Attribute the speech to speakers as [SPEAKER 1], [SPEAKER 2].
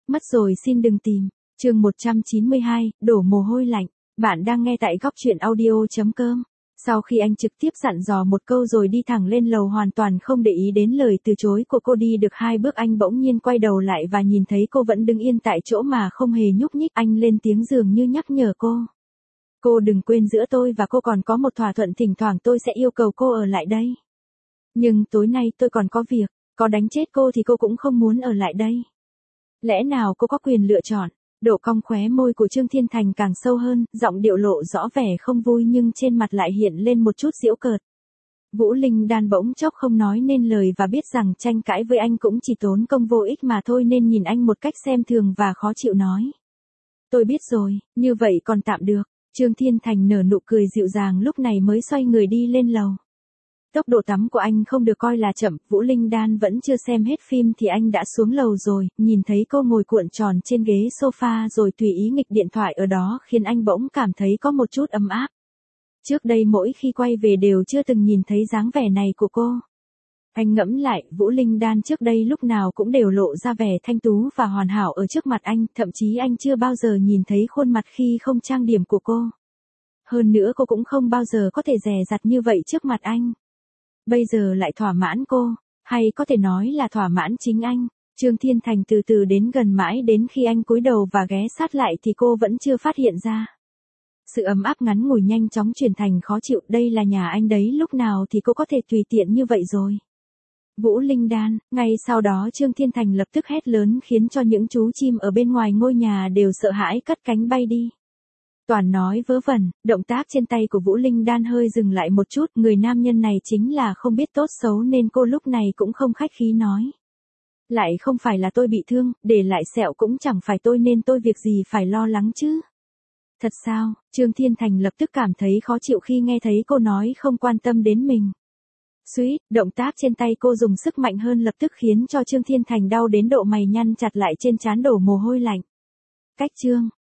[SPEAKER 1] Mất rồi xin đừng tìm. Chương 192, đổ mồ hôi lạnh. Bạn đang nghe tại góc truyện audio.com. Sau khi anh trực tiếp dặn dò một câu rồi đi thẳng lên lầu hoàn toàn không để ý đến lời từ chối của cô, đi được 2 bước anh bỗng nhiên quay đầu lại và nhìn thấy cô vẫn đứng yên tại chỗ mà không hề nhúc nhích. Anh lên tiếng dường như nhắc nhở cô. Cô đừng quên giữa tôi và cô còn có một thỏa thuận, thỉnh thoảng tôi sẽ yêu cầu cô ở lại đây. Nhưng tối nay tôi còn có việc, có đánh chết cô thì cô cũng không muốn ở lại đây. Lẽ nào cô có quyền lựa chọn? Độ cong khóe môi của Trương Thiên Thành càng sâu hơn, giọng điệu lộ rõ vẻ không vui nhưng trên mặt lại hiện lên một chút giễu cợt. Vũ Linh Đan bỗng chốc không nói nên lời và biết rằng tranh cãi với anh cũng chỉ tốn công vô ích mà thôi nên nhìn anh một cách xem thường và khó chịu nói. Tôi biết rồi, như vậy còn tạm được. Trương Thiên Thành nở nụ cười dịu dàng lúc này mới xoay người đi lên lầu. Tốc độ tắm của anh không được coi là chậm, Vũ Linh Đan vẫn chưa xem hết phim thì anh đã xuống lầu rồi, nhìn thấy cô ngồi cuộn tròn trên ghế sofa rồi tùy ý nghịch điện thoại ở đó khiến anh bỗng cảm thấy có một chút ấm áp. Trước đây mỗi khi quay về đều chưa từng nhìn thấy dáng vẻ này của cô. Anh ngẫm lại, Vũ Linh Đan trước đây lúc nào cũng đều lộ ra vẻ thanh tú và hoàn hảo ở trước mặt anh, thậm chí anh chưa bao giờ nhìn thấy khuôn mặt khi không trang điểm của cô. Hơn nữa cô cũng không bao giờ có thể dè dặt như vậy trước mặt anh. Bây giờ lại thỏa mãn cô, hay có thể nói là thỏa mãn chính anh. Trương Thiên Thành từ từ đến gần mãi đến khi anh cúi đầu và ghé sát lại thì cô vẫn chưa phát hiện ra. Sự ấm áp ngắn ngủi nhanh chóng chuyển thành khó chịu, đây là nhà anh đấy, lúc nào thì cô có thể tùy tiện như vậy rồi. Vũ Linh Đan, ngay sau đó Trương Thiên Thành lập tức hét lớn khiến cho những chú chim ở bên ngoài ngôi nhà đều sợ hãi cất cánh bay đi. Toàn nói vớ vẩn, động tác trên tay của Vũ Linh Đan hơi dừng lại một chút, người nam nhân này chính là không biết tốt xấu nên cô lúc này cũng không khách khí nói. Lại không phải là tôi bị thương, để lại sẹo cũng chẳng phải tôi nên tôi việc gì phải lo lắng chứ. Thật sao? Trương Thiên Thành lập tức cảm thấy khó chịu khi nghe thấy cô nói không quan tâm đến mình. Suýt, động tác trên tay cô dùng sức mạnh hơn lập tức khiến cho Trương Thiên Thành đau đến độ mày nhăn chặt lại trên trán, đổ mồ hôi lạnh. Cách Trương